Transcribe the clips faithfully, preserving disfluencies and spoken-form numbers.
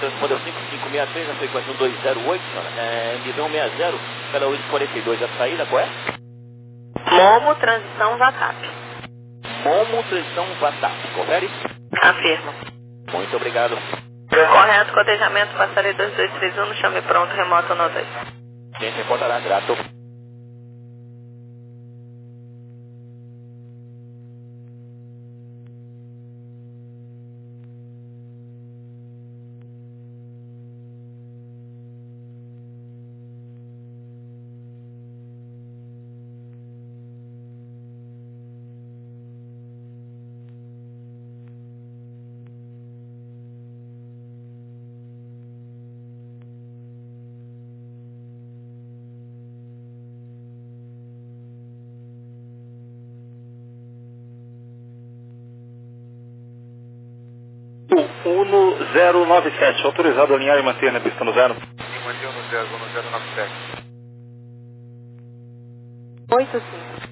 transpondeu cinco cinco seis três na frequência um dois zero oito, senhora. É, nível sessenta, pela oito quarenta e dois, a saída, qual é? Momo, transição, VATAP. Momo, transição, VATAP, confere? Afirma. Muito obrigado. Correto, cotejamento, passarei dois dois três um, chame pronto, remoto no dois. Quem reportará, grato. Uno zero nove sete, autorizado a alinhar e manter na pista no zero. Sim, manter no zero, Uno zero nove sete. oito cinco.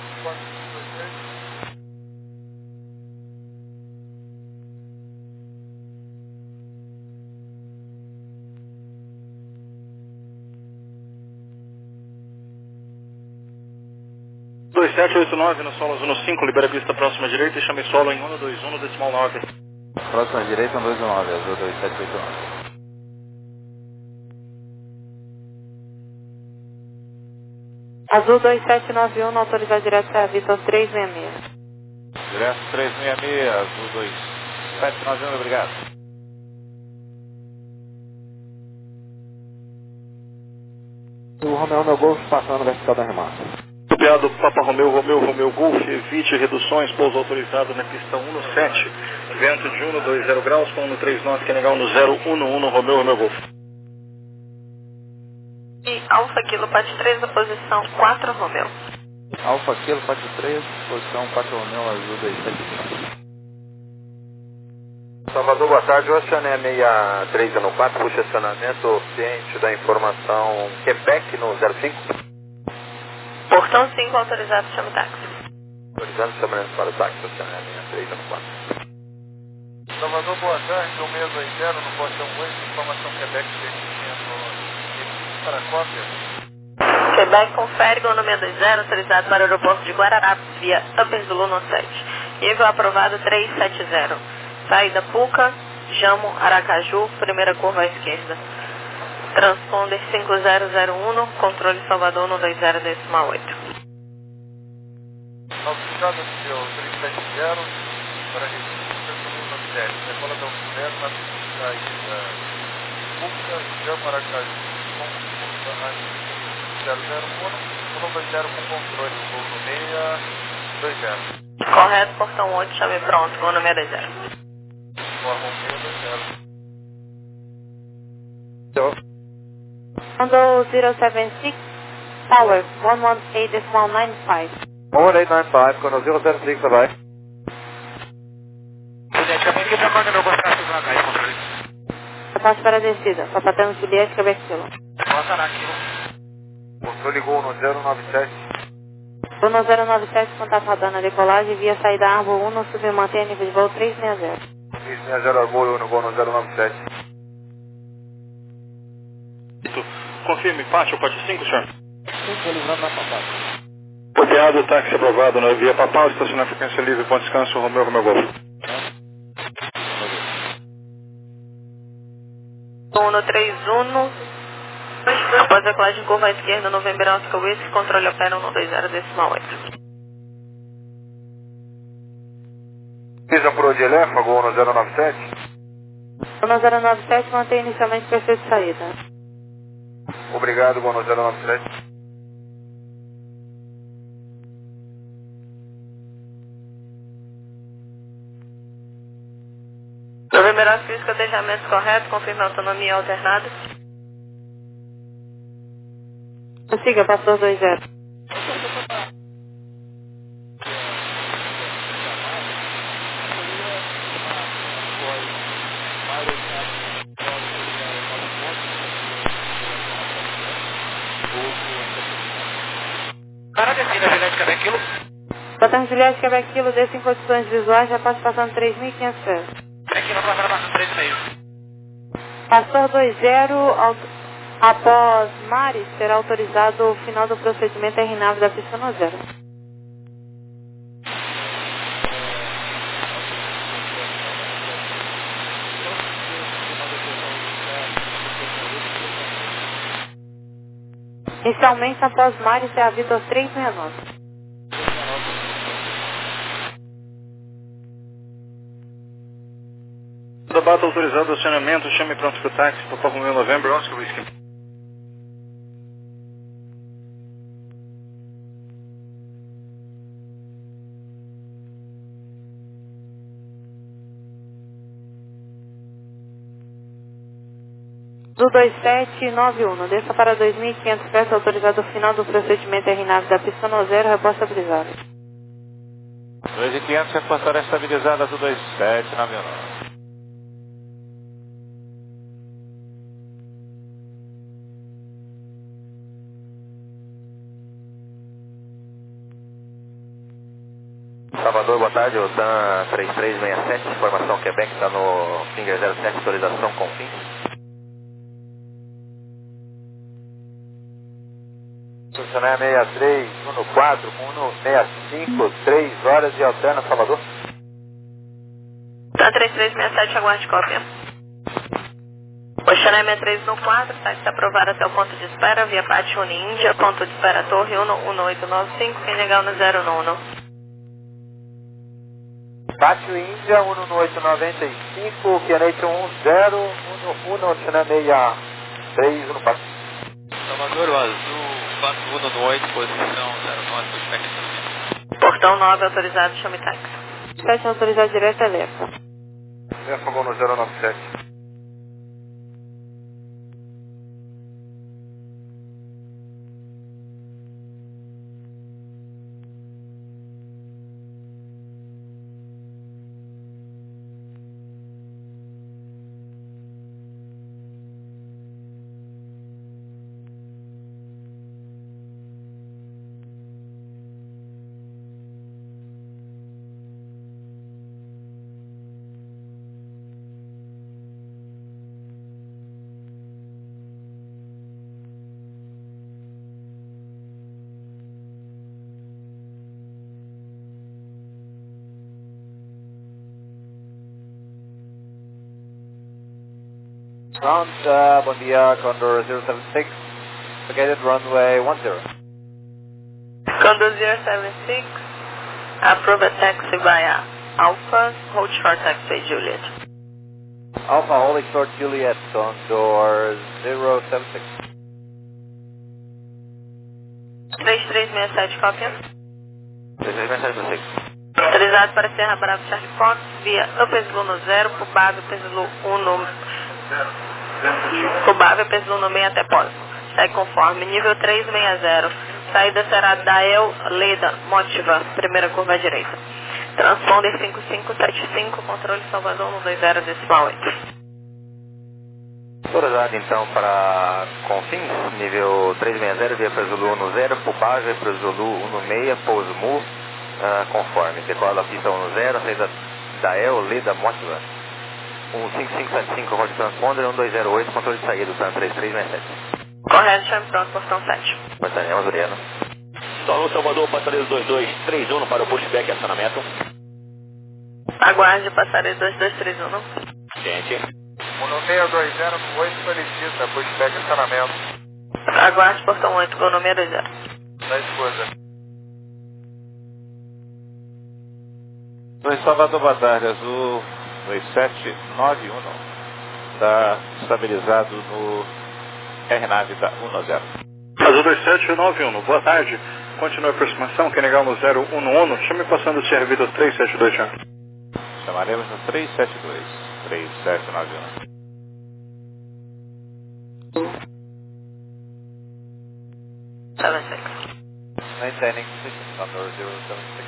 dois sete oito nove no solo Uno cinco, libera a pista próxima direita e chame solo em um dois um decimal nove. Próxima direita, um dois nove, azul dois sete oito nove. Azul dois sete nove um, autorizado direto serviço aos três seis seis. Direto três seis seis, azul dois sete nove um, obrigado. O Romeo meu Golf passando vertical da remata. Copiado Papa Romeu, Romeu, Romeu Golf, evite reduções, pouso autorizado na pista um sete, vento de um dois zero graus, com um três nove, que é legal no zero um um, Romeu, Romeu Golf. E Alfa Kilo Pati três, na posição quatro, Romeu. Alfa Kilo, Pati três, posição quatro Romeu, azul dois sete oito nove. Salvador, boa tarde, Oceané seis três no quatro, puxa acionamento, ciente da informação Quebec no zero cinco. Portão cinco, autorizado, chame táxi. Autorizando chamamento para o táxi, Oceané seis três no quatro. Salvador, boa tarde, um seis dois zero no portão oito, informação Quebec para cópia. Quebec confere com o seis dois zero, autorizado para o aeroporto de Guararapes, via Upper Zulu no sete. Nível aprovado três sete zero. Saída Puca, Jamo, Aracaju, primeira curva à esquerda. Transponder cinco zero zero um, controle Salvador no dois zero decimal oito. Autorizado seu três sete zero para Recife, no sete. Decola da zero na saída Puca, Jamo, Aracaju, com curva à zero zero um, um dois zero com controle, voo no seis dois zero. Correto, portão oito, chame pronto, voo no seis dois zero. Handle zero seven six, Tower one one eight decimal nine five. one one eight nine five, quando zero zero seis, bye bye. Passo para a descida, Papatão Juliette, Quebec Kilo. Controle Gol no zero nove sete. Uno zero nove sete, contato rodando a decolagem via saída Arvo um, submanter nível de voo três seis zero. três seis zero, Arvo um, Gol no zero nove sete. Confirme, pátio, pátio cinco, senhor. Estou livrando na Papal. Copiado, táxi aprovado na via Papal, estacionar frequência livre, ponto de descanso, Romeu, Romeu Golf. Uno três um, após a decolagem curva à esquerda, November Oscar Whisky, controle opera um dois zero decimal oito. Pisa por Odilé, Gol no zero nove sete. Uno zero nove sete, mantém inicialmente perfeito de saída. Obrigado, Gol no zero nove sete. November Oscar Whisky, cotejamento correto, confirma a autonomia alternada. Siga, passou dois zero. Para a descida, Juliette, Quebec Kilo. Botão Juliette, Quebec Kilo, desce em condições visuais, já passa passando três mil e quinhentos pés. Quebec Kilo, para passando três e meio. Pastor dois zero, após Mares, será autorizado o final do procedimento R nave da pista no zero. Inicialmente, após Mares, é a Vitor três sessenta e nove. Da bata autorizado o acionamento, chame pronto para o táxi, Papa Romeo November, Oscar Whisky. Do dois sete nove um, desça para dois mil e quinhentos pés, autorizado o final do procedimento R nave da pista no zero, reposta estabilizada. dois mil e quinhentos, reportar estabilizada do dois sete nove um. Salvador, boa tarde, o TAM três três seis sete, informação Quebec, está no Finger zero sete, autorização com fim. Funcionário seis três, um quatro, um seis cinco, três horas e alterna, Salvador. TAM três três seis sete, aguarde cópia. Oxané sessenta e três no quatro, táxi aprovado até o ponto de espera, via Pátio Índia, ponto de espera Torre um um oito nove cinco, quem legal no zero um. Pátio Índia, um um oito nove cinco, Pianete um zero, um um, Oxané seis três, no Pátio. Salvador, o azul, quatro um no oito, posição zero nove, pushback. Portão nove, autorizado, chame táxi. sete, autorizado direto, alerta. É, favor, no zero nove sete. Ground, uh, bom dia, Condor zero seven six, located runway one zero. Condor zero seven six, approve a taxi via Alpha, hold short taxi Juliet. Alpha, holding short Juliet, Condor zero seven six. três três seis sete, cópia. três três seis sete para seis. Autorizado para Serra Bravo Charlie Fox, via Upeslu no zero, Cubável, Peslu um no... Cubável, Peslu no meio até Pósito. Segue conforme, nível três seis zero. Saída será Dael Leda, Motiva, primeira curva à direita. Transponder cinco cinco sete cinco, controle Salvador no dois zero decimal oito. Autorizado então para Confins, nível três seis zero, via Presulu um zero, Pubagem, Presulu um seis, pouso Mu, uh, conforme. Decola a pista um zero, saída Dael Leda, Motiva. um cinco cinco sete cinco, Roger Transponder, um dois zero oito, controle de saída do TAM três três seis sete. Correto, chame pronto, portão sete. Portanema, Zuriano. Salão Salvador, passareiro dois dois três um para o pushback, acionamento. Aguarde, passareiro dois dois três um. Gente. um seis dois zero no oito, solicita, pushback, acionamento. Aguarde, portão oito, gol número dois zero. Da esposa. dois Salvador, boa tarde, azul dois sete nove um, está estabilizado no R nave da um zero. Azul dois sete nove um, boa tarde. Continue a aproximação, quem legal no zero um um, chame passando o C R V três sete dois, Thiago. Chamaremos no três sete dois, três sete nove um. seven six. Maintaining position, Condor zero seven six.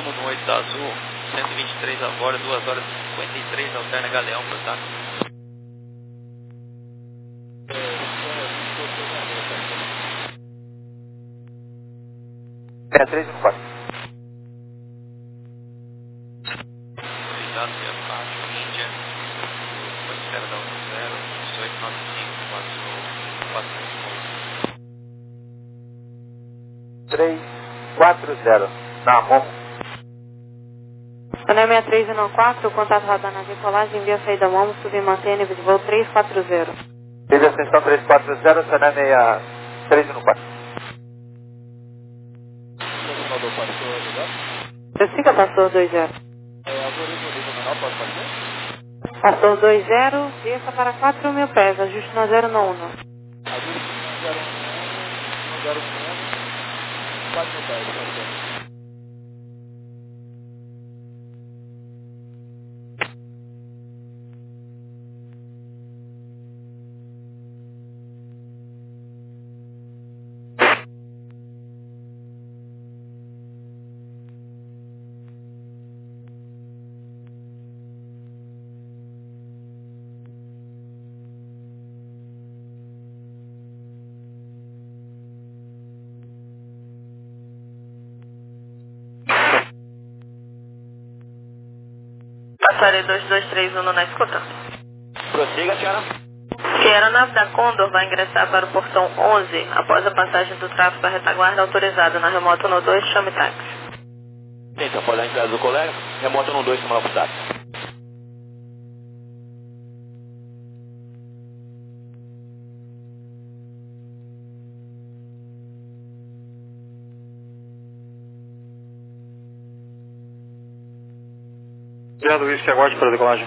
Uno no oito da Azul, cento e vinte e três agora, duas horas e cinquenta e três, alterna Galeão para tá? É, três e quatro. Autorizado via Pacho, Índia, com a espera da um zero, dezoito noventa e cinco, passou quatro três quatro zero. Na Roma. Panel sessenta e três e quatro, contato radar na decolagem, envia a saída Momo, subir e mantém nível de voo três quatro zero. Teve ascensão três quatro zero, Panel sessenta e três e quatro. Prossiga, pastor dois zero. Pastor dois zero, desça para quatro mil pés, ajuste no zero no uno. Passarei dois dois três um na escuta. Prossiga, senhora. Que a aeronave da Condor vai ingressar para o portão onze após a passagem do tráfego da retaguarda autorizada na remoto no dois, chame táxi. Sim, então pode dar a entrada do colega. Remoto no dois, simula pro táxi. Obrigado, Whisky, aguarde para a decolagem.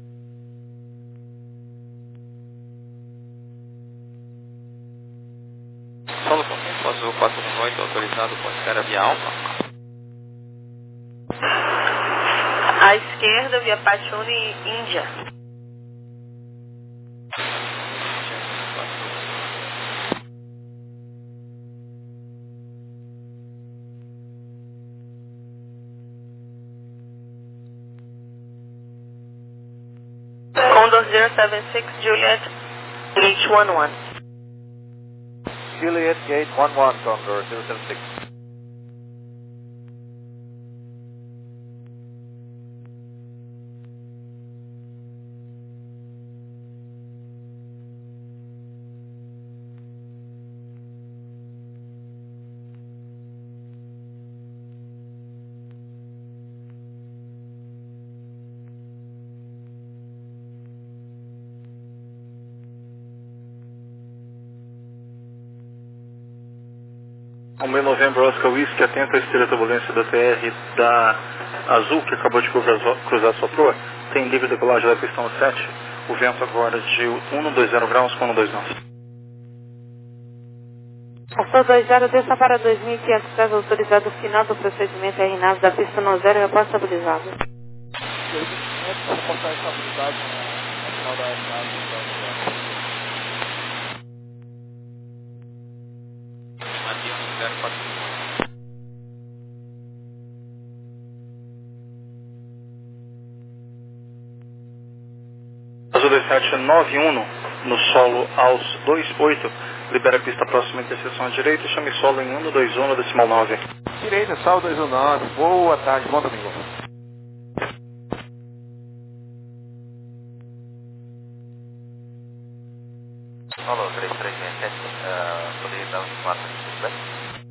Solo Confins, Azul quatro um oito, autorizado com espera via Alfa. À esquerda, via Pachuni, Índia. Condor zero seven six, Juliet, H one one. Juliet Gate one one, Condor zero seven six. O meu Novembro Oscar Whisky, atento à esteira turbulência da T R da Azul, que acabou de cruzar, cruzar sua proa, tem livre decolagem da pistão sete, o vento agora de cento e vinte graus com cento e vinte. Pastor dois zero, desça para dois mil e quinhentos pés, autorizado o final do procedimento R nave da pista no zero e após estabilizado. Avião no zero quatro um. Azul dois sete nove um no solo aos dois oito, libera a pista próxima interseção à direita e chame solo em cento e vinte um decimal nove. Direita, sal dois um nove. Boa tarde, bom domingo. Solo três três seis sete, uh, poderia dar um quatro, tudo bem?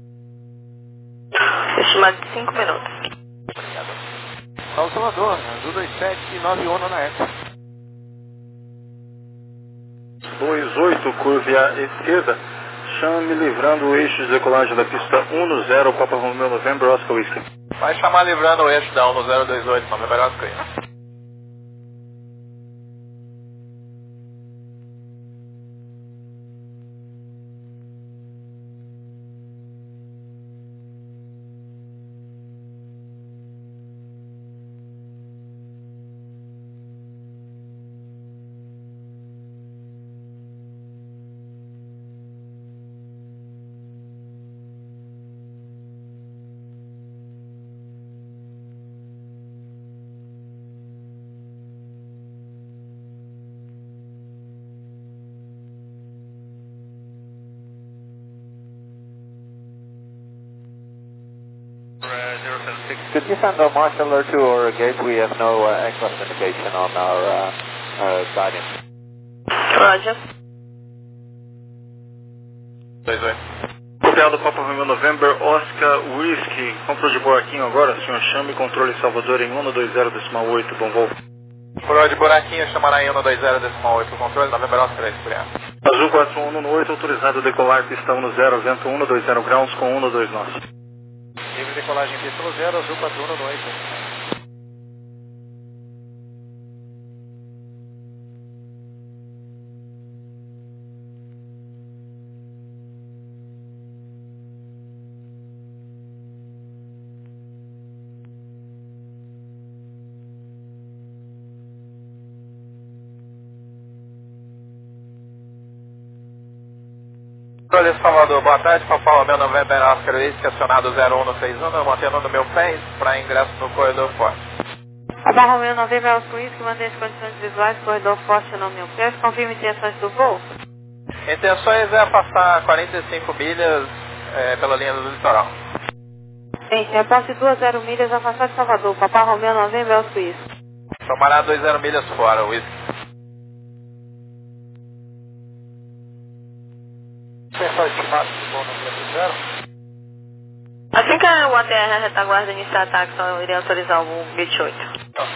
Estimado de cinco minutos. Obrigado. Sal Salvador, Azul dois sete nove um na época. dois oito, curve à esquerda, chame livrando o eixo de decolagem da pista um zero, Papa Romeo November Oscar Whisky. Vai chamar livrando o eixo da um zero dois oito, November Oscar. zero seven six. Could you send a marshal alert to our gate? We have no uh, aircraft indication on our uh, uh, guidance. Roger. dois oito. Copiado Papa Romeo November, Oscar Whisky. Controle de buraquinho agora, senhor chame controle Salvador em um dois zero decimal oito, bom voo. Controle de buraquinho, chamará em um dois zero decimal oito, controle November Oscar três, obrigado. Azul quatro um um oito, autorizado a decolar, pista um zero, vento um dois zero graus com um dois nós. Livre decolagem pista um zero, Azul quatro um um oito. Controle Salvador, boa tarde, Papa Romeo November Oscar Whisky, acionado zero um seis um, eu mantendo no meu pé para ingresso no corredor forte. Papa Romeo November Oscar Whisky, mantém as condições visuais, corredor forte no meu pé, confirme intenções do voo. Intenções é passar quarenta e cinco milhas é, pela linha do litoral. Sim, senhor, passe duas zero milhas afastado de Salvador, Papa Romeo November Oscar Whisky. Tomará dois zero milhas fora, Whisky. Pessoal estimado de voo no zero. Assim que o A T R a retaguarda iniciar ataque, só eu iria autorizar o vinte e oito.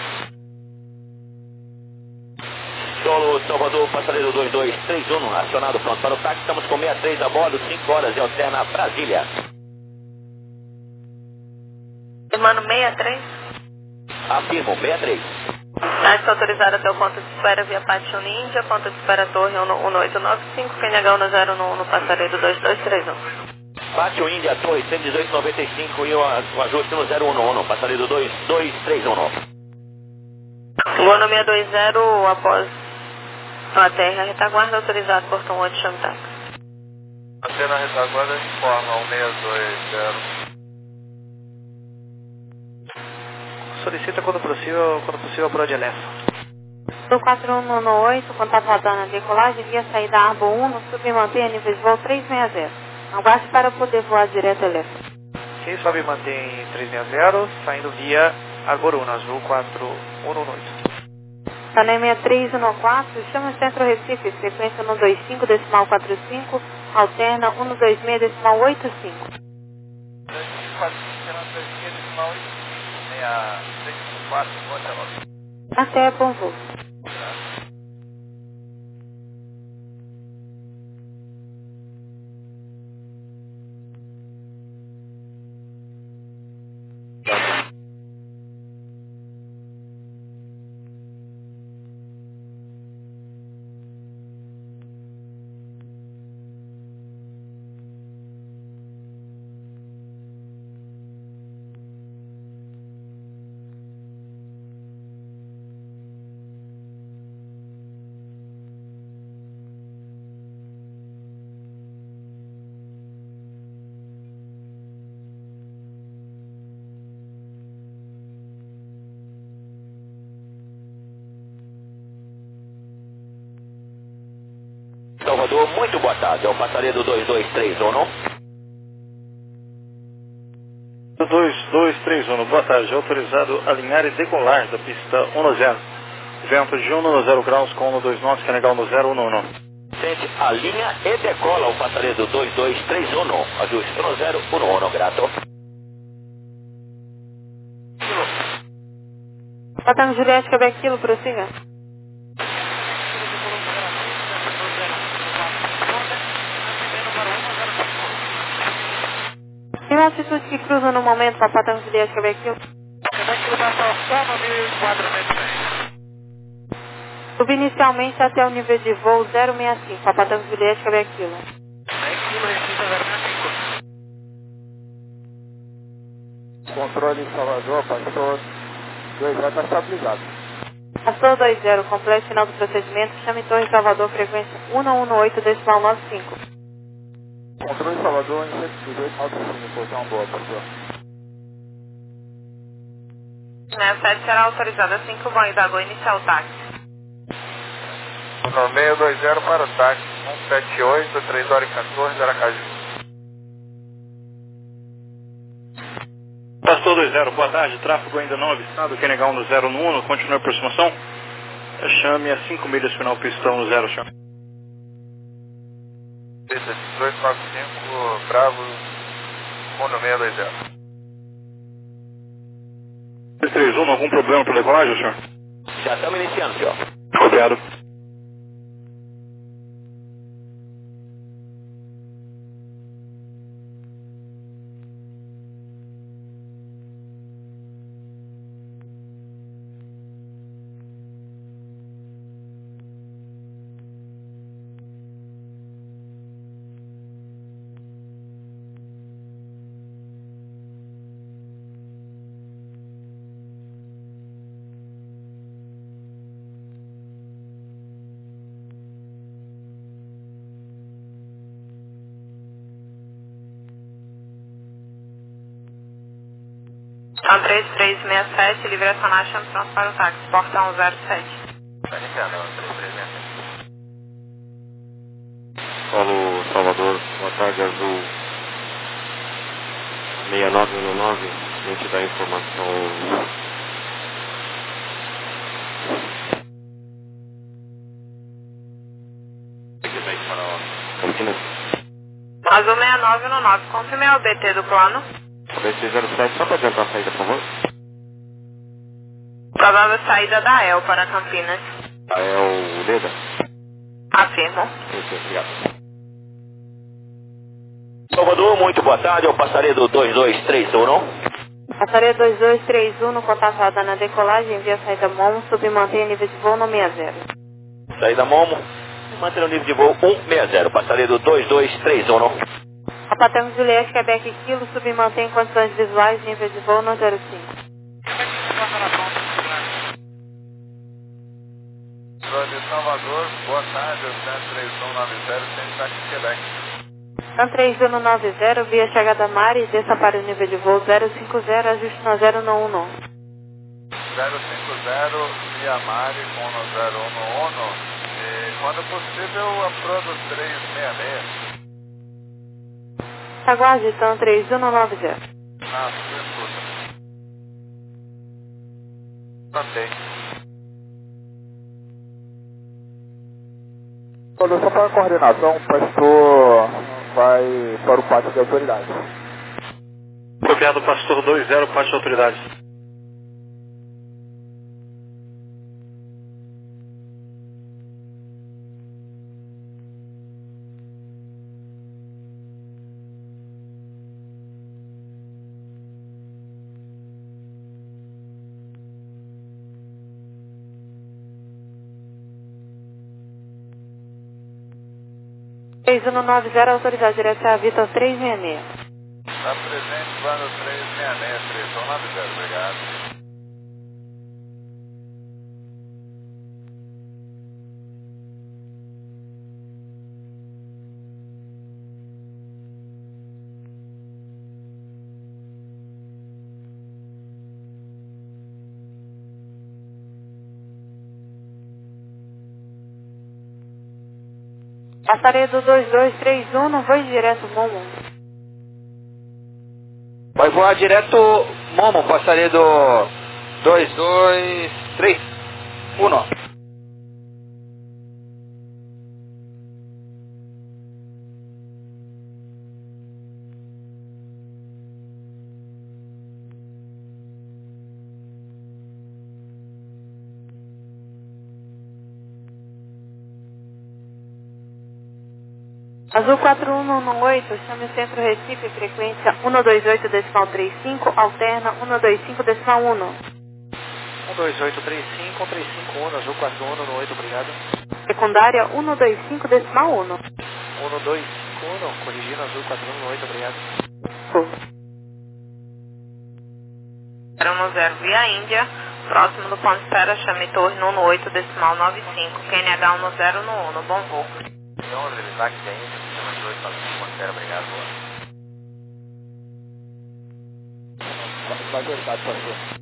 Solo Salvador, passageiro dois dois três um, acionado pronto para o táxi, estamos com sessenta e três a bordo, cinco horas e alterna Brasília. Irmão sessenta e três. Afirmo, sessenta e três. Táxi autorizado até o ponto de espera via Pátio Índia, ponto de espera Torre um oito nove cinco, Q N H um zero um no passaredo dois dois três um. Pátio Índia, Torre cento e dezoito noventa e cinco e o, o ajuste no zero um um, passaredo dois dois três um. Voo no seiscentos e vinte, após a terra retaguarda, autorizado portão oito, chame táxi. Antena retaguarda informa ao seis dois zero. Solicita quando possível, quando possível por Odilessa. Do quatro um um oito, contato radar na decolagem via saída Arbo um, sub e mantenha nível de voo trezentos e sessenta. Aguarde para poder voar direto a Leste. Ok, sobe e mantém trezentos e sessenta, saindo via Arbor um, Azul quatro um um oito. Tanem sessenta e três um quatro, chama o Centro Recife, frequência um dois cinco, decimal quarenta e cinco, alterna um dois seis, decimal oitenta e cinco. Até, bom voo. Salvador, muito boa tarde, é o passaredo dois dois três um. dois dois três um, boa tarde, autorizado a alinhar e decolar da pista um zero. Vento de um zero graus com um dois nós, Q N H um zero um um. Sente a linha e decola o passaredo dois dois três um, ajuste um zero um um, grato. Patamo Juliette, Quebec Kilo, prossiga. Tem uma altitude que cruza no momento para Patamo Juliette, Quebec Kilo? Subi inicialmente até o nível de voo zero seis cinco, para Patamo Juliette, Quebec Kilo. Controle Salvador, passou dois zero, está estabilizado. Passou dois zero, completo final do procedimento, chame Torre Salvador, frequência um um oito, decimal nove cinco. Controle Salvador em cento e dezoito, alto sim, posição boa, passou. A sete será autorizada assim que o banho da Gol iniciar o táxi. seiscentos e vinte para o táxi, um sete oito, três horas e quatorze, Aracaju. Pastor Salvador dois zero, boa tarde, tráfego ainda não avistado, quer negar um no zero no um, continua a aproximação. Chame a cinco milhas, final pistão no zero, chame. dois quatro cinco, Bravo, Mundo seis dois zero. dois três um, algum problema para decolagem, senhor? Já estamos iniciando, senhor. Copiado. São três três seis sete, livre acionar, chame pronto para o táxi, portão zero sete. Está iniciando, três três seis sete. Paulo Salvador, boa tarde, Azul seis nove um nove, a gente dá informação. Aqui vai para Campinas. Azul seis nove um nove, confirme o B T do plano. dois seis zero sete, só para adiantar a saída, por favor. Provável saída da E L para Campinas. Ah, é o Leda? Afirmo. Sim, sim, obrigado. Salvador, muito boa tarde, é o passaredo dois dois três um. Passaredo dois dois três um, contatada na decolagem, via saída Momo, submantenha nível de voo no sessenta. Saída Momo, mantendo o nível de voo cento e sessenta, passaredo dois dois três um. Apatemos Juliette, Quebec Kilo, submantém condições visuais, nível de voo no zero cinco. De Salvador, boa tarde, cento três um nove zero, sem táxi Quebec. cento três um nove zero, via chegada Mari, desça para o nível de voo zero cinco zero, ajuste no zero um um. zero cinco zero, via Mari, com no zero um um, e quando possível, aprodo três seis seis. Aguarde, então, três um nove zero. Na sua escuta. Ok. Olha, só para a coordenação, o pastor vai para o pátio de autoridade. Copiado, pastor dois zero, pátio de autoridade. três um nove zero, autoridade direção a Vitor três seis seis. Está presente, plano três seis seis, três um nove zero, obrigado. Passaredo dois dois três um, não foi direto Momo. Vai voar direto Momo, passaredo dois dois três um. Azul quatro um um oito, chame o centro Recife, frequência cento e vinte e oito decimal trinta e cinco, alterna cento e vinte e cinco decimal um. um dois oito três cinco, três cinco um, Azul quatro um um oito, obrigado. Secundária cento e vinte e cinco decimal um. um dois cinco um, corrigindo, Azul quatro um um oito, obrigado. zero um zero, via Índia, próximo do ponto de espera, chame torre no oito decimal noventa e cinco, Q N H um zero um um, bom voo. Então, o táxi ainda, chama dois para cinco, obrigado, boa. Vai verdade, pastor.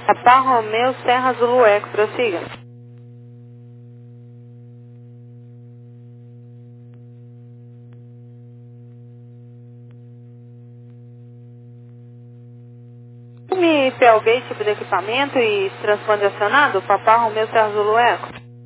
Papa Romeu Serra Zulu Eco, prossiga. Me P L B, tipo de equipamento e transponder acionado, Papa Romeu Serra Zulu Eco.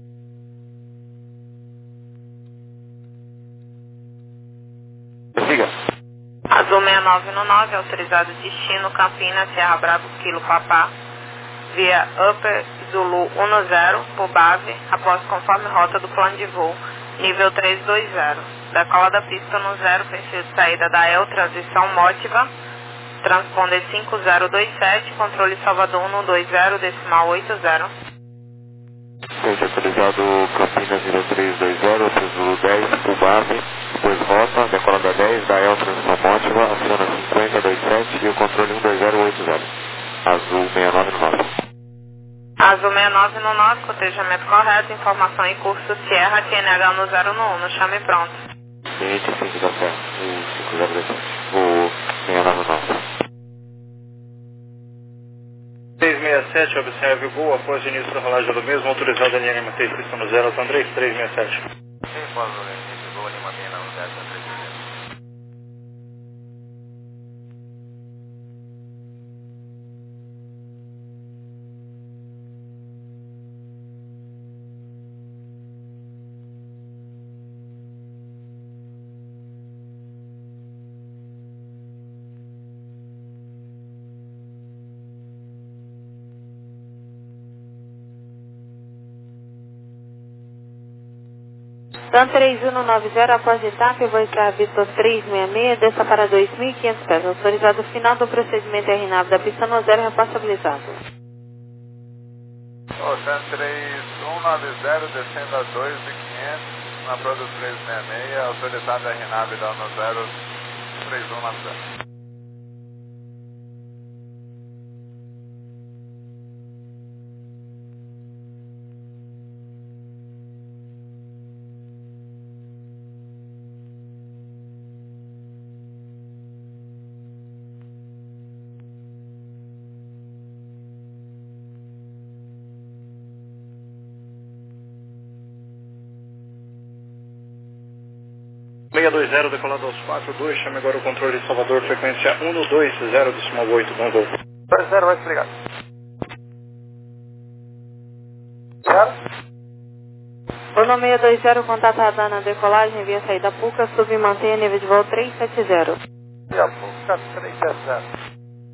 Prossiga. Azul seis nove um nove, autorizado destino Campinas, Serra Bravo, Kilo Papá, via Upper Zulu dez, por base, após conforme rota do plano de voo, nível trezentos e vinte. Decola da pista no zero, perfil de saída da E L, transição Mótiva, transponder cinco zero dois sete, controle Salvador cento e vinte, decimal oitenta. Seja autorizado Campinas nível trezentos e vinte, Upper Zulu dez, por base, depois rota, decola da dez, da E L, transição Mótiva, aciona cinquenta vinte e sete e o controle cento e vinte oitenta. Azul seis nove um nove. Azul seis nove um nove, cotejamento correto, informação em curso Sierra, Q N H no zero um um, chame pronto. vinte e cinco da Serra, o cinco zero dois sete, o seis nove um nove. seis seis sete, observe o voo após o início da rolagem do mesmo, autorizado a linha Lima três, pista no zero, André, três seis sete. Sim, pode início do voo Lima Mina no zero, três seis sete. Dan três um nove zero, após etapa, vou estar Vitor três seis seis, desça para dois mil e quinhentos pés. Autorizado final do procedimento R nave da pista no zero, responsabilizado. Ô, Dan três um nove zero, descendo a dois mil e quinhentos, na Prodo três seis seis, autorizado R nave da no zero, três um nove zero. seis dois zero, decolado aos quatro dois, chame agora o controle de Salvador, frequência um dois zero, decimal oito, bom voo. dois zero, vai desligar. Zero? Bruno seis dois zero, contato radar na decolagem, via saída Puca, sub e mantenha nível de voo três sete zero. Via Puca, três sete zero.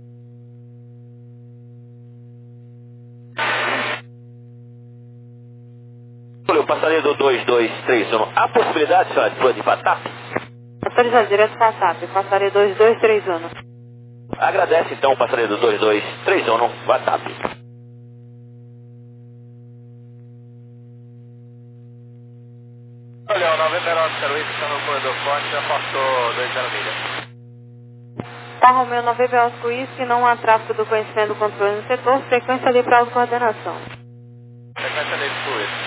O passageiro do dois dois três um, há possibilidade, senhora, de pôr de WhatsApp? Autorizado direto para WhatsApp, passageiro dois dois três um. Agradece então o passageiro do dois dois três um no WhatsApp. Olha, o noventa e nove zero oito está no corredor forte, afastou dois zero milha. Tá, Romeu nove B Osco Whisky, não há tráfego do conhecimento do controle no setor, frequência ali para autocoordenação. Frequência ali para o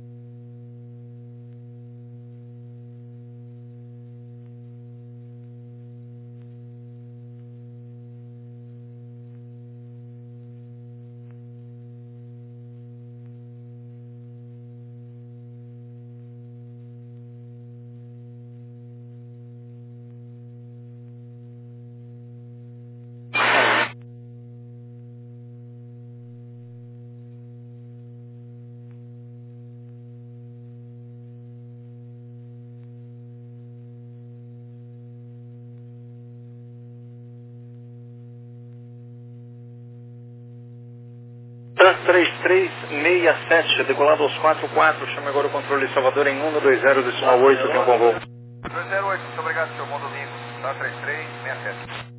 três três seis sete, decolado aos quatro quatro, chame agora o controle de Salvador em um dois zero, decimal oito, tem um bom voo. dois zero oito, muito obrigado, seu bom domingo. Tá, três três seis sete.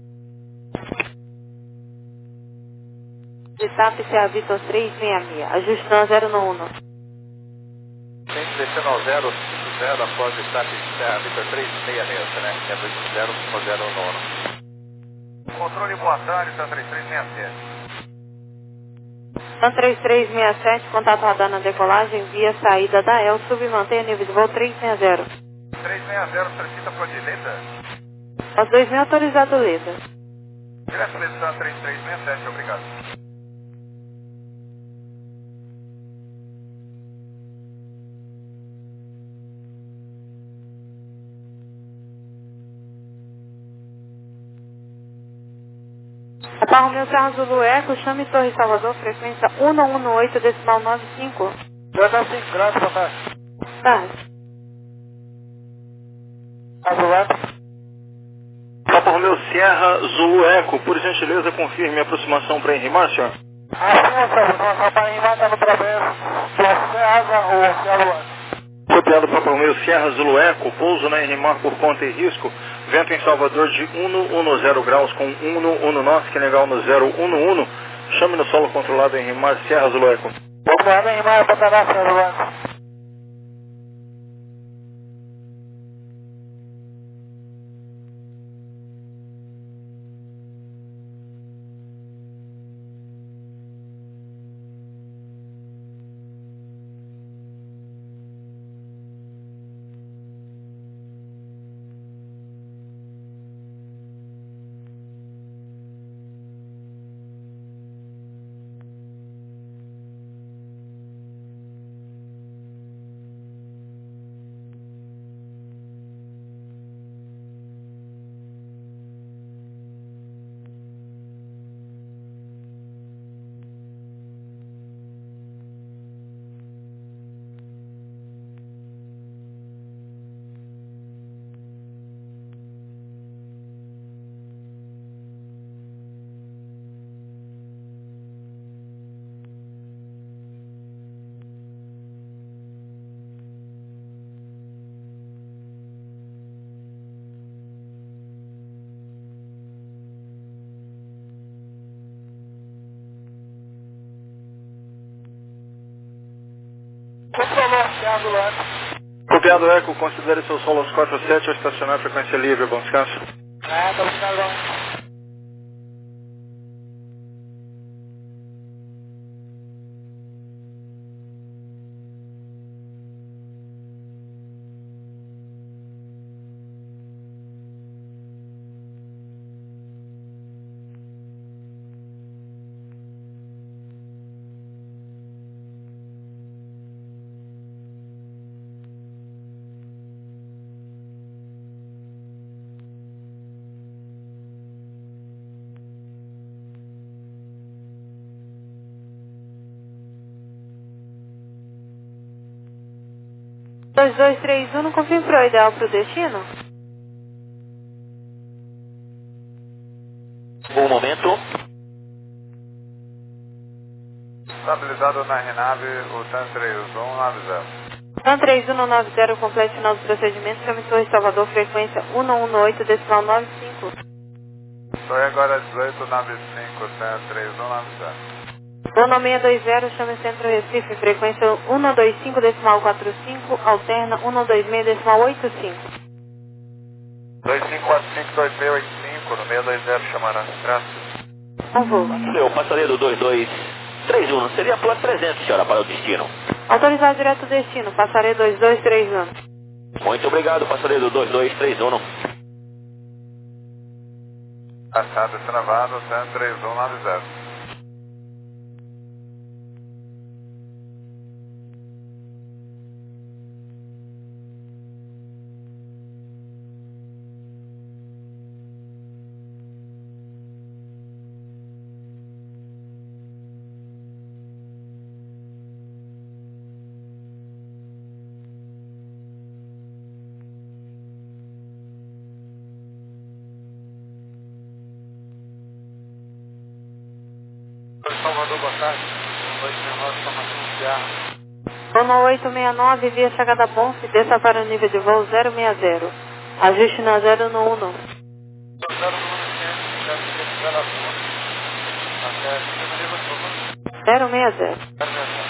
De TAP C A Vitor três seis seis, ajuste no zero no um. Tem que descer no zero cinco zero após o TAP C A Vitor três seis seis, né? Que é dois zero cinco zero no um. Controle, boa tarde, tá, três três seis sete. Dan três três seis sete, contato radar na decolagem, via saída da E L, submantenha nível de voo três seis zero. três seis zero, solicita por direita. Aos dois mil autorizado Leda. Direto Leda, três três seis sete, obrigado. Papa Romeu Serra Zulu Eco, chame Torre Salvador, frequência um um um oito, decimal nove cinco. Delta cinco, graças, boa tarde. Tarde. Azul Eco. Papa Romeu Sierra Zulu Eco, por gentileza confirme a aproximação para Henrimar, senhor. Ah, sim, senhor, a aproximação para Henrimar está no través do Serra ou Cielo Eco. Copiado Papa Romeu Sierra Zulu Eco, pouso na Henrimar por conta e risco, vento em Salvador de cento graus com cento nós, que negar no zero um um, chame no solo controlado Henrimar Sierra Zulu Eco. Controlado Henrimar, Pantanal, Cielo Eco. Copiado Eco, considere seu solo aos quatro sete ao estacionar frequência livre, bom descanso. Ah, tá buscando. dois dois três um, confirme para o ideal para o destino? Um momento. Estabilizado na Renave, o TAN três um nove zero. TAN três um nove zero, completo final do procedimento, chame Torre Salvador, frequência um um um oito, decimal nove cinco. Estou agora dezoito nove cinco, TAN três um nove zero. Dono seis dois zero, chame Centro Recife, frequência um dois cinco, decimal quatro cinco, alterna um dois seis, decimal oito cinco. dois cinco quatro cinco dois seis oito cinco, no seis dois zero chamará. Graças. Um voo. Meu passageiro dois dois três um, seria Plus trezentos, senhora, para o destino. Autorizado direto destino, passageiro dois dois três um. Muito obrigado, passageiro dois dois três um. Passado travado, TAN três um nove zero. Salvador, boa tarde. um dois seis nove, informação de ar. Dono oito seis nove, via chegada Bonf, desça para o nível de voo zero seis zero. Ajuste na zero um um. zero um um, quero que você na ponte. Até o nível de voo. zero seis zero. zero seis zero.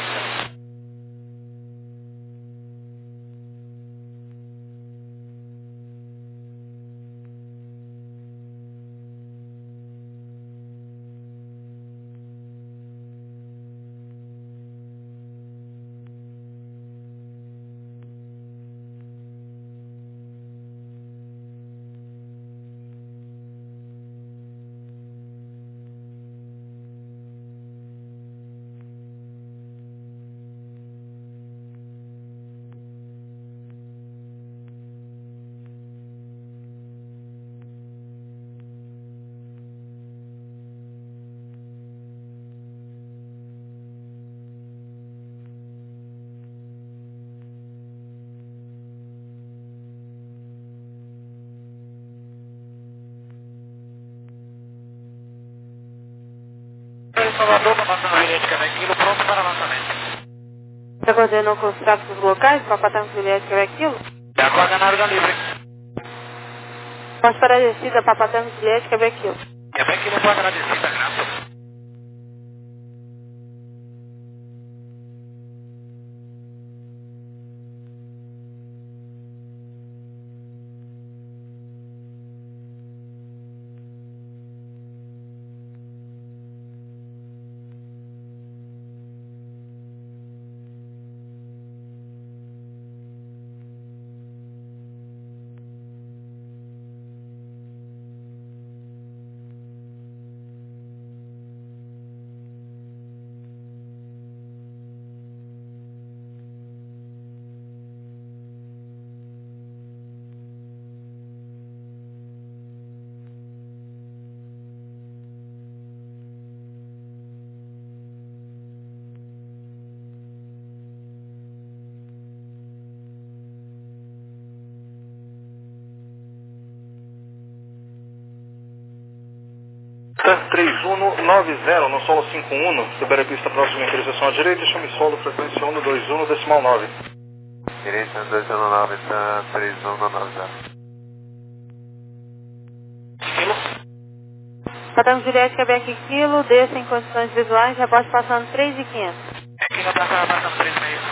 Salvador, Papatão Juliette, Quebec Kilo, pronto para lançamento. Você coordenou com os tráficos locais, Papatão Juliette, Quebec Kilo? Já com a Ganarga livre. Ponte para a descida, Papatão Juliette, Quebec Kilo. Quebec Kilo, para a descida, graças. três um nove zero no solo cinco um, libera a pista próxima interseção à direita, chame solo, frequência um dois um decimal nove. Direita um dois um nove, tá três um nove zero. Papatão Juliette, Quebec Kilo, desça em condições visuais, reporte passando três e quinhentos. Aqui na praça passando três e meio.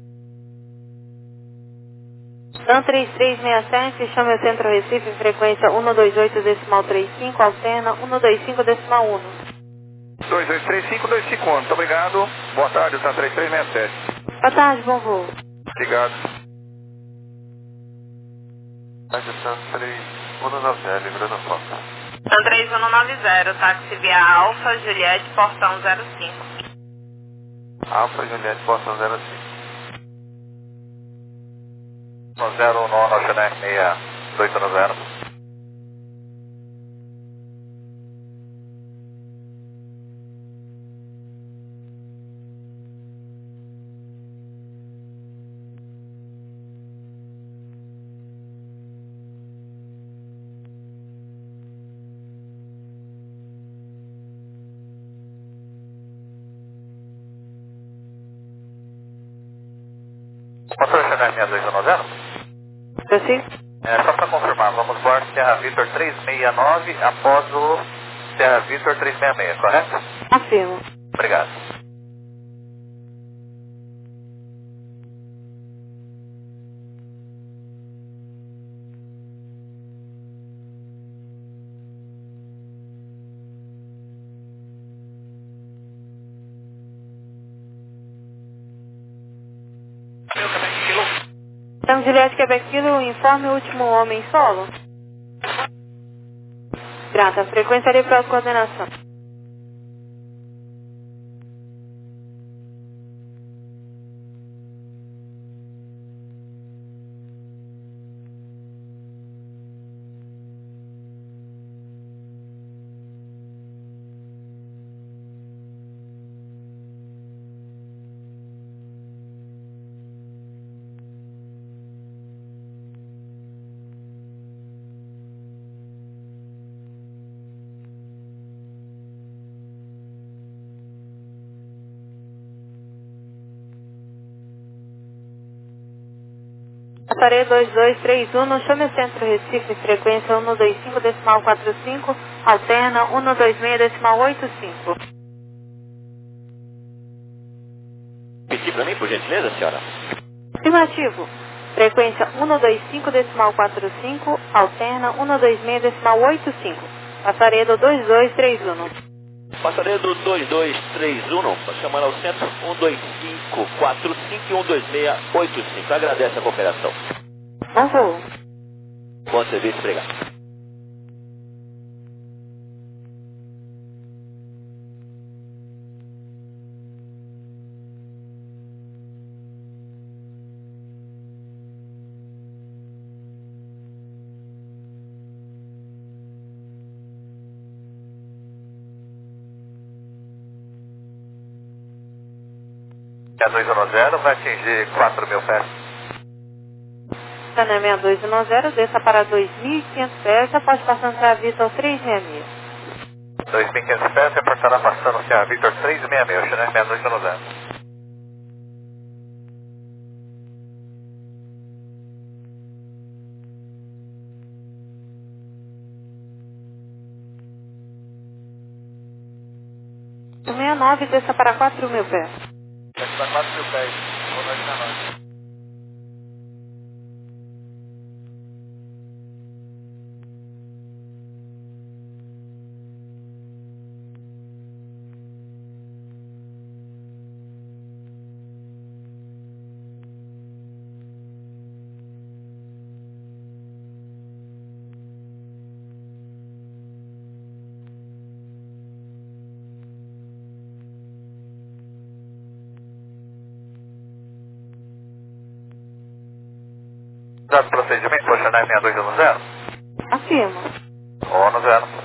Dan três três seis sete, chame o Centro Recife, frequência um dois oito decimal trinta e cinco, alterna um dois cinco decimal um. dois dois três cinco dois cinco um, muito obrigado. Boa tarde, Dan três três seis sete. Boa tarde, bom voo. Obrigado. Dan três um nove zero, livrando a foto. Dan três um nove zero, táxi via Alfa, Juliette, portão zero cinco. Alfa, Juliette, portão zero cinco. zero nove seis dois zero. Motor Chanel seis dois um zero? Sim. É, só para confirmar, vamos por Serra Victor três seis nove após o Serra Victor três seis seis, correto? Afirmo. Obrigado. Então, Juliette, Quebec Kilo, informe o último homem solo. Grata, frequência ali para a coordenação. Passarei dois dois três um, chame o Centro Recife, frequência um dois cinco decimal quatro cinco, alterna um dois seis decimal oito cinco. Repetir para mim, por gentileza, senhora? Afirmativo. Frequência um dois cinco decimal quatro cinco, alterna um dois seis decimal oito cinco. Passarei do dois dois três um. Passarei do dois dois três um, chamando ao centro um dois cinco quatro cinco e um dois seis oito cinco. Agradece a cooperação. Bom voo. Bom serviço, obrigado. A dois um zero vai atingir quatro mil pés. Saneamento dois um zero, desça para dois mil e quinhentos pés, após passando para a vista ao três seis seis. dois mil e quinhentos pés, reportará passando o Sierra Victor três seis seis, Channel seis dois um zero. sessenta e nove, desça para quatro mil pés. Desce para quatro mil pés. Boa noite na noite. Dado procedimento, Channel seis dois um zero. Afirma. um zero.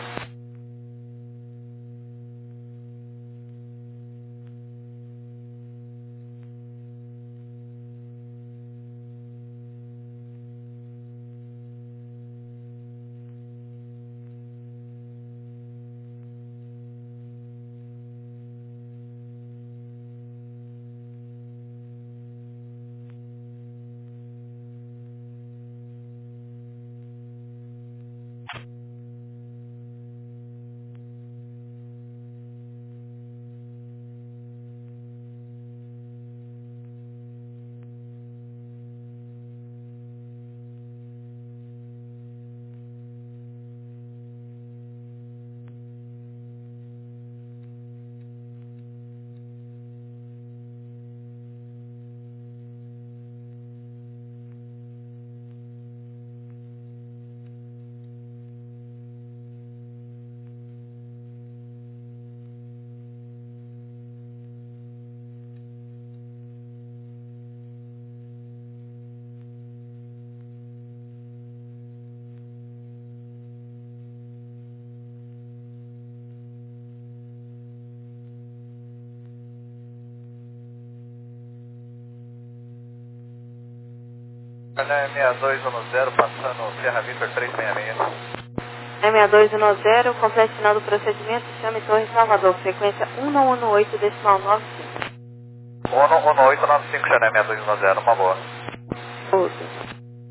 Channel seis dois um zero, passando o Sierra Victor três seis seis. seis dois um zero, completo final do procedimento, chame Torre Salvador, frequência um um um oito, decimal nove cinco. um um um oito nove cinco, Channel seis dois um zero, uma boa. Outro.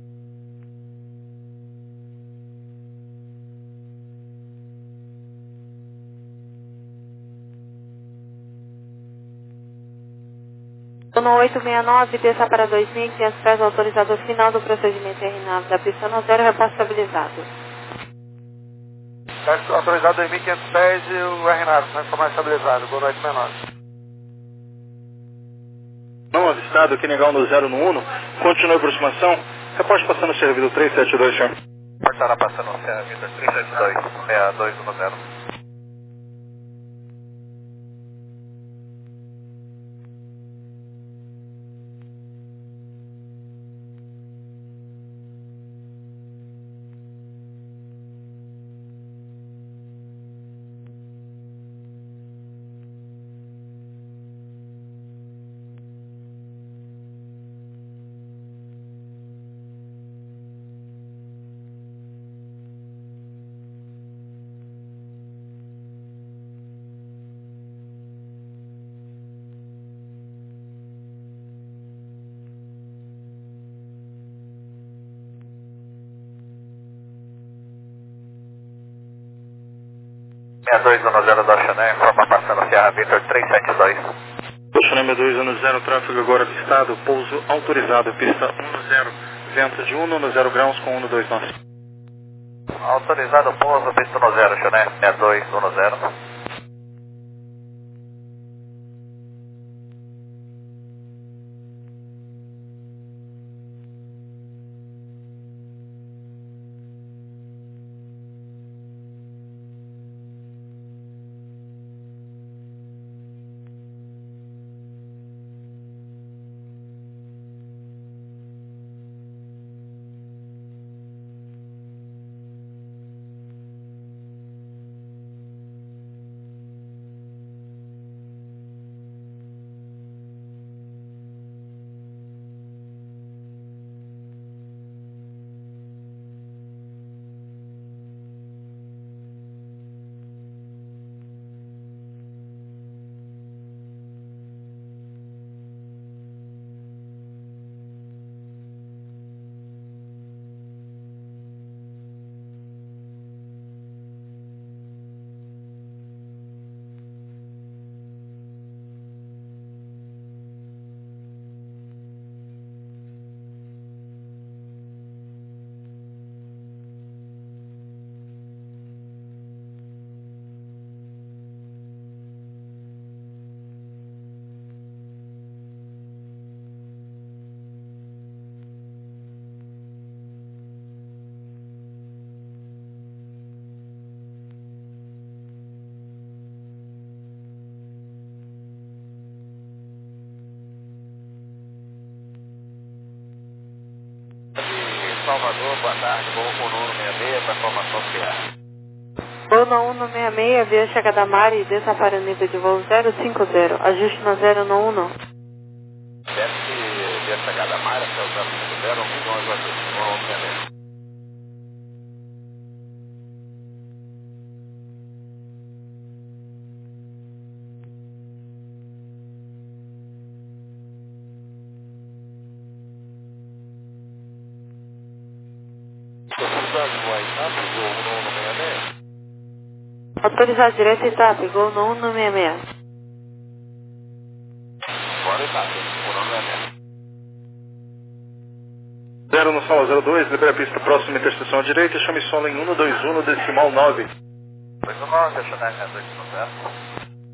um oito seis nove, desça para dois mil e quinhentos pés, autorizador final do procedimento R nove da pista no zero, repasse estabilizado. Autorizado dois mil e quinhentos pés e o R nove, transformar estabilizado. Boa noite, menor. Não avistado, aqui Negal no zero no um, continue a aproximação, reporte passando o servido três sete dois, senhor. Reportará passando o Sierra Victor três sete dois, seis dois um zero. seis dois um zero da Channel, informa passando Sierra Victor três sete dois. Channel seis dois um zero, tráfego agora avistado, pouso autorizado, pista um zero, vento de um a zero graus com um dois nove. Autorizado pouso, pista um zero, Channel seis dois um zero. tarde, voo com o número sessenta e seis para formação P A. Voo no um sessenta e seis, via chegada a mar e desça para o nível de voo zero cinco zero, ajuste no zero no um. Desce via chegada a mar, até o zero cinco zero, um milhão, ajuste no um sessenta e seis. Autorizado direto etapa, gol no um sessenta e seis. Bora etapa, o nome é zero no sala zero dois, libera a pista próxima interseção à direita, chame solo em um dois um decimal nove. oito nove, deixa eu dar a dois no zero.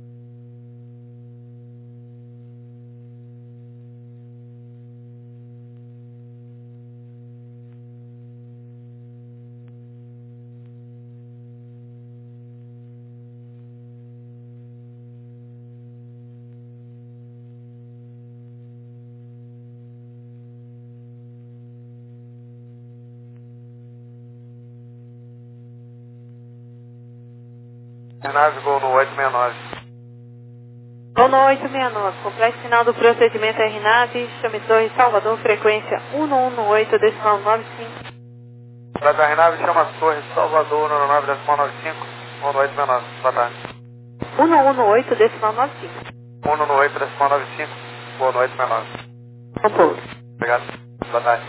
Renave, gol no oito seis nove. Gol no oito seis nove, complete final do procedimento R NAV, chame Torre Salvador, frequência um um oito decimal nove cinco. Para da Renave, chama Torre Salvador, no nove decimal nove cinco, gol no oito seis nove. Boa tarde. um um oito decimal nove cinco. um um oito decimal nove cinco, gol no oito seis nove. Compouso. Obrigado. Boa tarde.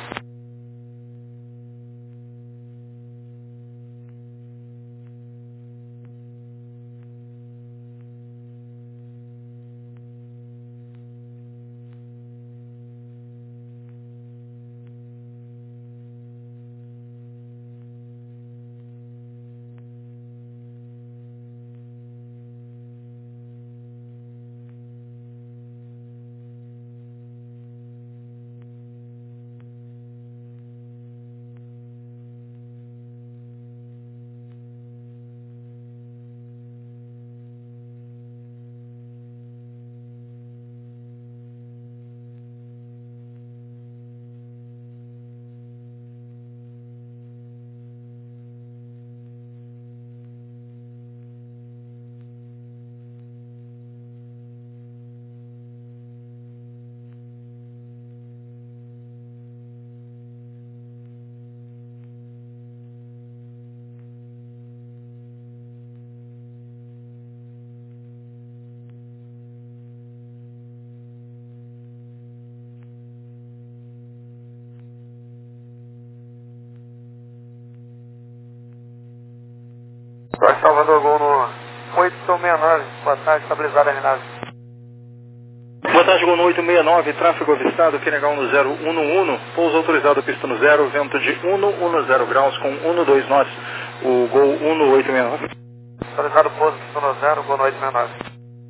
Torre Salvador, gol no oito seis nove. Boa tarde, estabilizada a Renave. Boa tarde, gol no oito seis nove, tráfego avistado, Q N H um no zero um um, pouso autorizado, pista no zero, vento de um no zero graus com um dois nós, o gol um no oito seis nove. Autorizado pouso, pista no zero, gol no oito seis nove.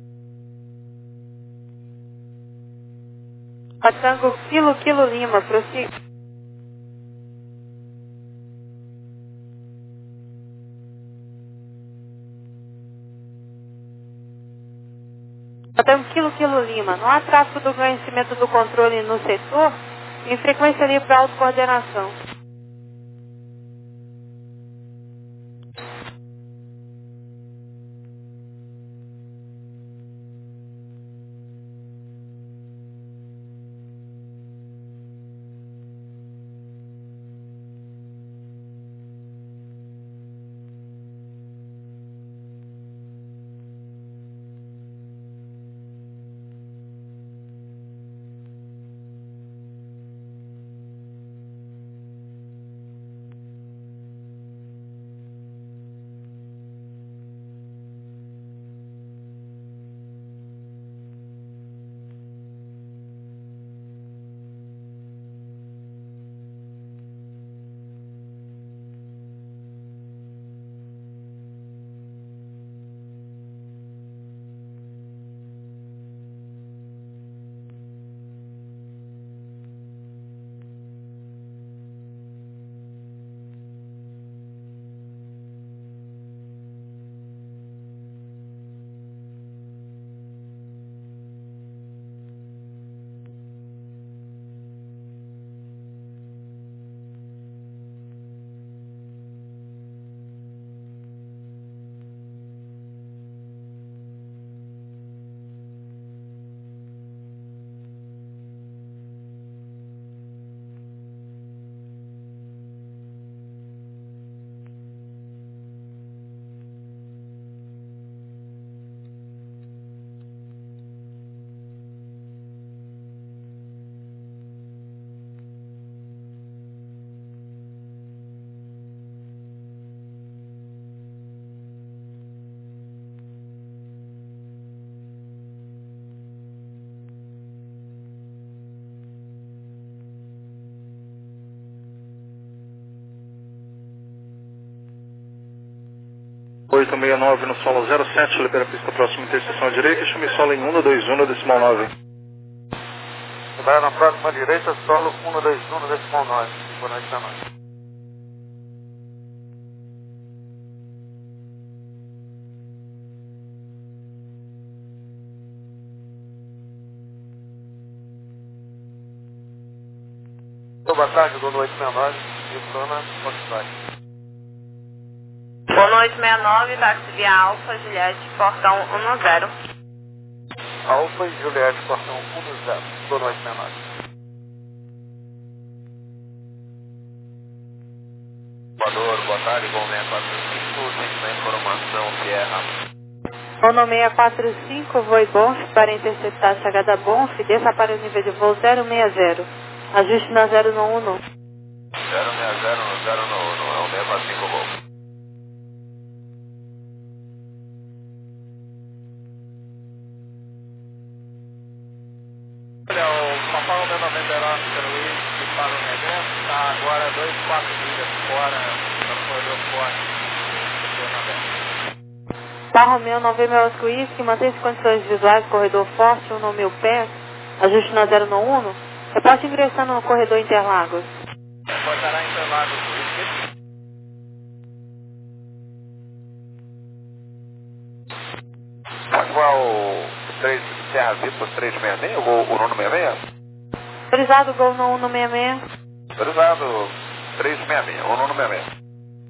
Patango, Kilo, Kilo Lima, prossiga. Patango, Kilo, Kilo Lima, não há tráfego do conhecimento do controle no setor, em frequência livre para autocoordenação. oito seis nove no solo zero sete, libera a pista próxima interseção à direita, chame solo em um dois um decimal nove. Libera na próxima direita, solo um dois um decimal nove. Boa noite pra nós. Boa tarde, boa noite, sessenta e nove, Vibrona, Volkswagen. Boa noite, sessenta e nove, táxi via Alfa, Juliette, portão um zero. Alfa e Juliette, portão um zero. Boa noite, sessenta e nove. Equador, boa tarde, Gol seis quatro cinco, tem uma informação Sierra. Ono seis quatro cinco, voe Bonf para interceptar a chegada Bonf, desça para o nível de voo zero seis zero. Ajuste na zero no um. zero seis zero no zero no um, é o seis quatro cinco Gol. Olha, o Papai Romeo noventa e nove pelo Luiz, que para o evento, está agora dois quatro milhas fora, no corredor forte, Par Romeo nove Oscar Whisky, mantém-se condições visuais, corredor forte, um mil pés, ajuste na zero no um. Reporte ingressando no corredor Interlagos. Reportará Interlagos, Whisky. Igual três Serra Vitor três seis seis, o, o nono seis seis? Autorizado Gol no um seis seis. Autorizado três seis seis, o nono seis seis.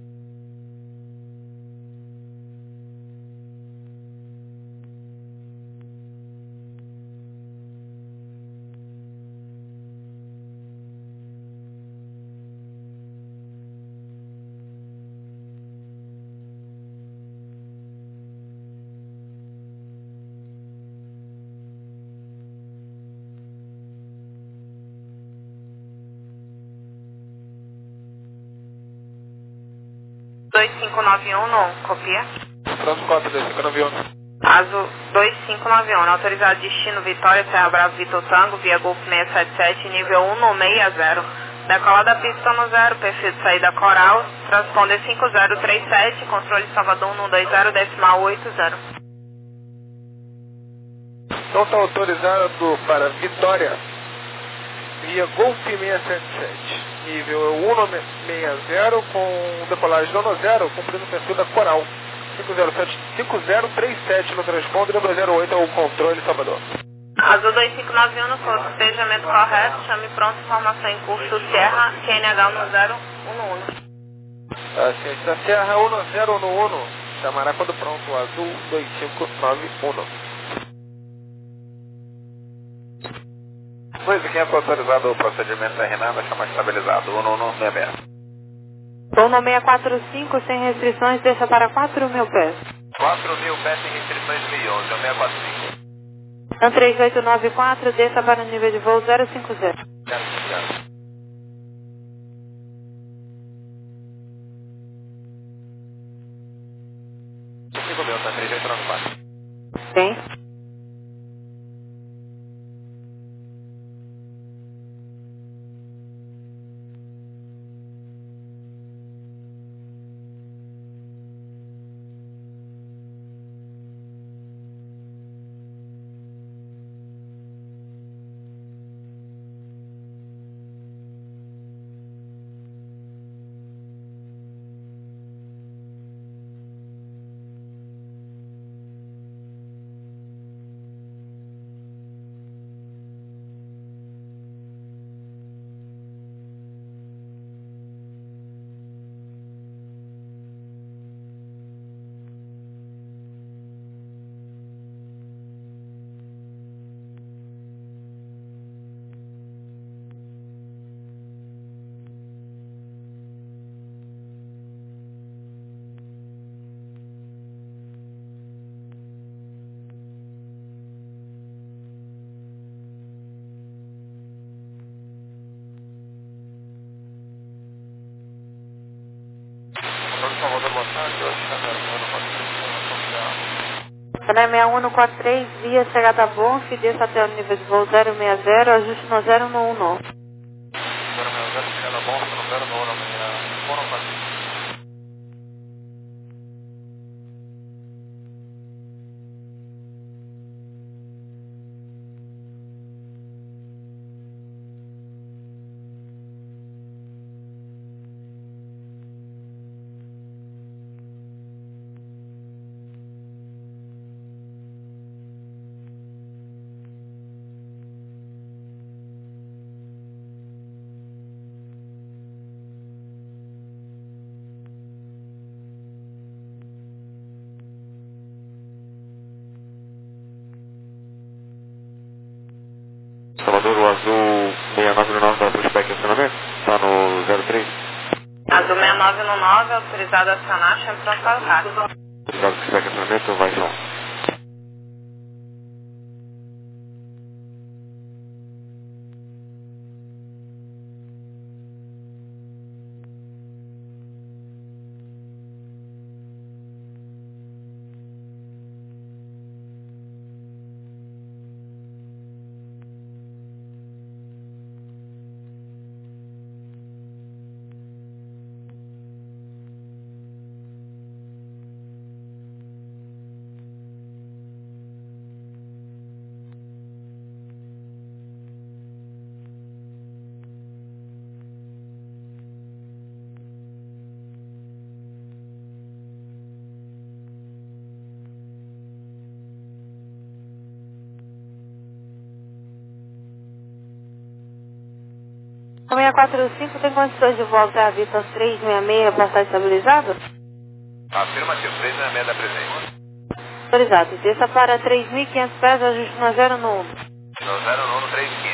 dois cinco nove um, não, copia. Próximo quatro dois cinco nove um. Azul dois cinco nove um, autorizado destino Vitória, Serra Bravo, Vitor Tango, via Golf seis sete sete, nível um seis zero. Decola da pista no zero, perfil de saída Coral, transponder cinco zero três sete, controle Salvador um dois zero, decimal oito zero. Então está autorizado para Vitória, via Golf seis sete sete, nível um seis zero, com decolagem dono zero, cumprindo o perfil da Coral. cinco zero sete, cinco zero três sete no transponder, dois zero oito é o controle Salvador. Azul dois cinco nove um no cortejamento correto, chame pronto, informação em curso Sierra, Q N H um zero um um. Assim, está Sierra um zero um um, chamará quando pronto, Azul dois cinco nove um. Pois, quem é autorizado o procedimento R N A vai chamar estabilizado, um um seis seis. Ono seis quatro cinco, sem restrições, deixa para quatro mil pés. quatro mil pés sem restrições dois mil e onze, é o seis quatro cinco. An três oito nove quatro, desça para o nível de voo zero cinco zero. zero cinco zero. cinco mil, tá três oito nove quatro. Sim. Canal seis um no quatro três, via chegada Bonf, desça até o nível de voo zero seis zero, ajuste no zero no um. zero seis zero, chegada Bonf, no zero no um, nove um nove, autorizado a acionar, chame pronto para o táxi. Autorizado que segue acionamento, vai João. seis quatro cinco tem condições de volta a Vitor três seis seis, passagem estabilizado? Afirmativo, três seis seis da presente. Autorizado. Desça para três mil e quinhentos pés, ajuste no zero no um. No zero no um, três mil e quinhentos.